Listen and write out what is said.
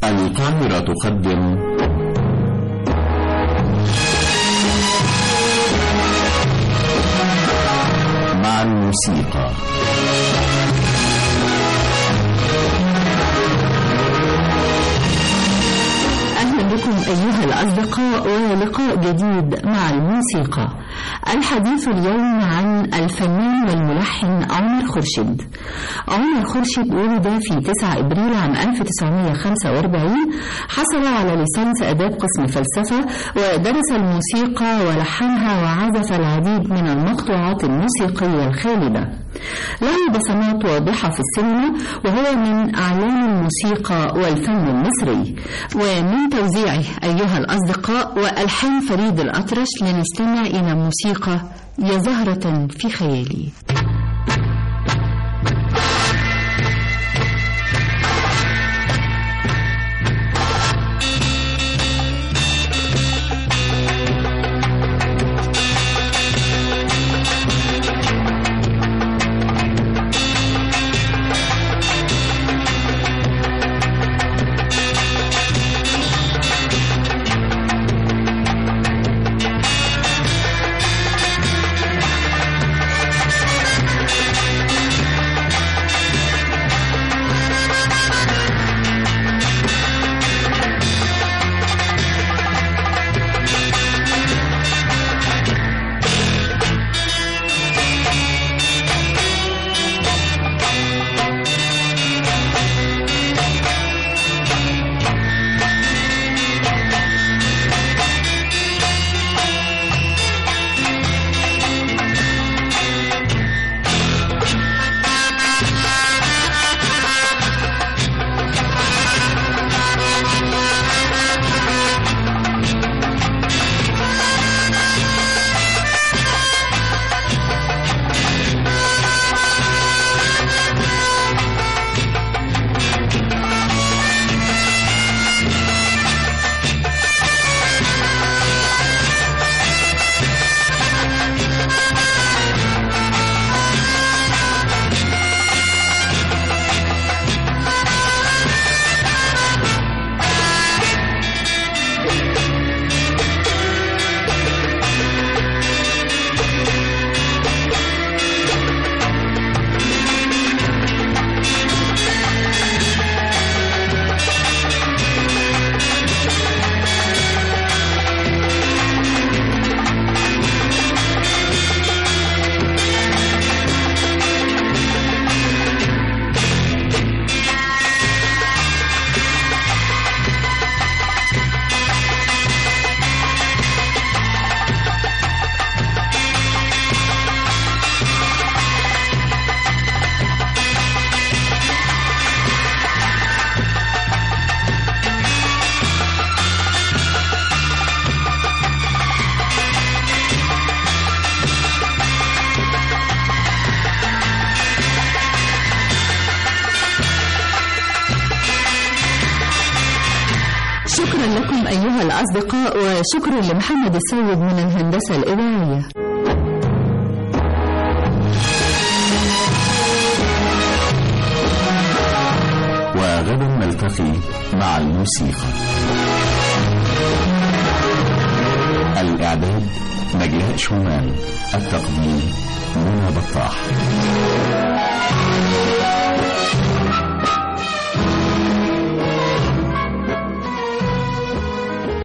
القاهرة تقدم مع الموسيقى. أهلا بكم أيها الأصدقاء ولقاء جديد مع الموسيقى. الحديث اليوم عن الفنان والملحن عمر خورشيد. عمر خورشيد ولد في 9 إبريل عام 1945. حصل على ليسانس آداب قسم فلسفة، ودرس الموسيقى ولحنها وعزف العديد من المقطوعات الموسيقية الخالدة. له بصمات واضحة في السينما، وهو من أعلام الموسيقى والفن المصري. ومن توزيعه أيها الأصدقاء وألحان فريد الأطرش لنستمع إلى موسيقى يا زهرة في خيالي. شكرا لكم أيها الأصدقاء، وشكرا لمحمد السيد من الهندسة الإذاعية. وغدا نلتقي مع الموسيقى. الإعداد نجلاء شومان، التقديم منى بطاح.